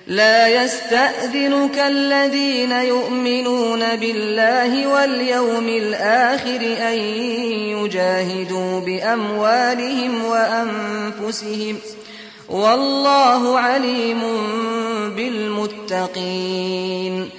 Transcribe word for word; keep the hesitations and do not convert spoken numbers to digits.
لا يستأذنك الذين يؤمنون بالله واليوم الآخر أن يجاهدوا بأموالهم وأنفسهم والله عليم بالمتقين